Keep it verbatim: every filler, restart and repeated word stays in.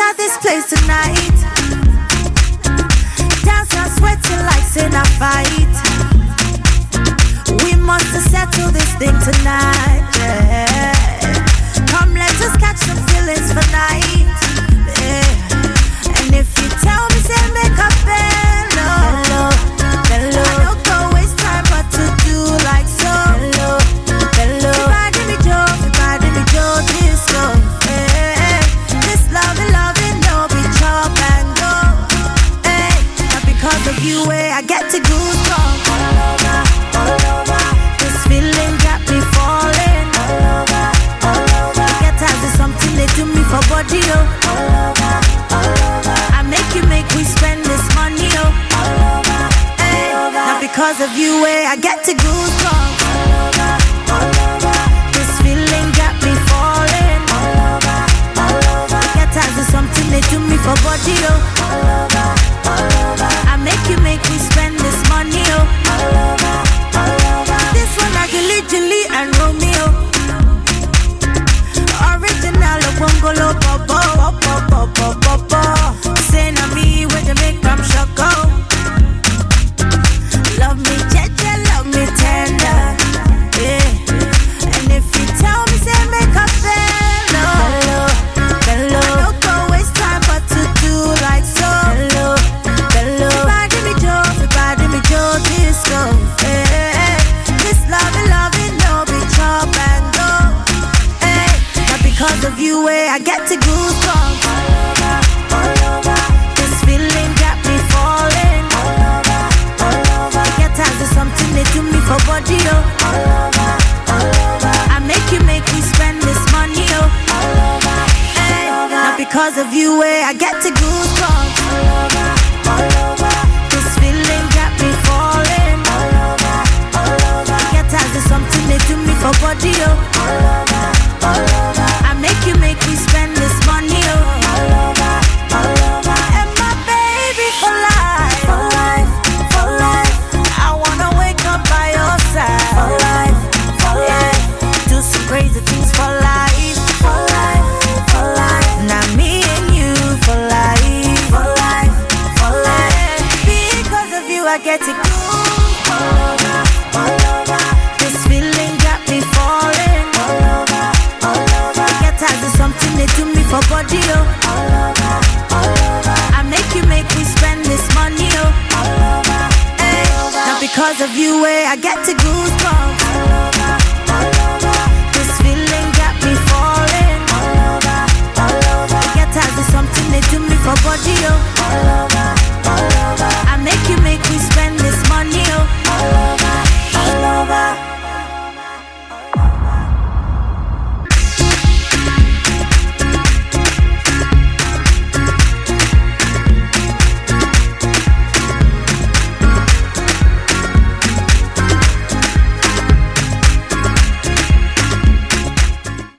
scatter this place tonight. Dance and sweat till like in a fight. We must settle this thing tonight. Yeah. Come, let us catch some feelings for night. Yeah. And if you tell me, say make a bello, bello, I don't go waste time, but to do like so. Bello, bello. Everybody me Joe, everybody me Joe, this go. Yeah. This loving, loving, no be chop and go. Hey, not because of you, eh, I get to goosebumps all over, all over. This feeling got me falling all over, all over. Get as is something they do me for body, oh. All over, all over. I make you make we spend this money, oh. All over, hey, all over. Not because of you, eh, I get to goosebumps all over, all over. This feeling got me falling all over, all over. Get as is something they do me for body, oh. All over, all over. I make you make we spend this money, oh. All over, all over. This one like Gilly, Gilly and Romeo. Original of Bungalow, Bobo, Bobo, Bobo, Bobo. Say na me when they make from Choco. Love me, Jeje, love me tender. Yeah. And if you tell me, say make a bello, bello, bello. I don't go waste time, but to do like so. Bello, bello. Everybody me Joe, everybody me Joe, this go. Yeah. This loving, loving, no be chop and go. Hey, not because of you, eh, I get to goosebumps all over, all over. This feeling got me falling all over, all over. Get as is something they do me for body, oh. All over, all over. I make you make me spend this money, oh. All over, hey, all over. Not because of you, eh, I get to goosebumps all over, all over. This feeling got me falling all over, all over. Get as is something they do me for body, oh. All over, all over. I make you make me spend this money, oh. All over, all over. And my baby for life, for life, for life. I wanna wake up by your side for life, for life. Do some crazy things for life, for life, for life. Now me and you for life, for life, for life. Because of you I get to go all over, all over. This feeling got me falling all over, all over. Get as is something they do me for body, oh. All over, all over. I make you make me spend this money, oh. All over, hey, not because of you, eh, I get to goose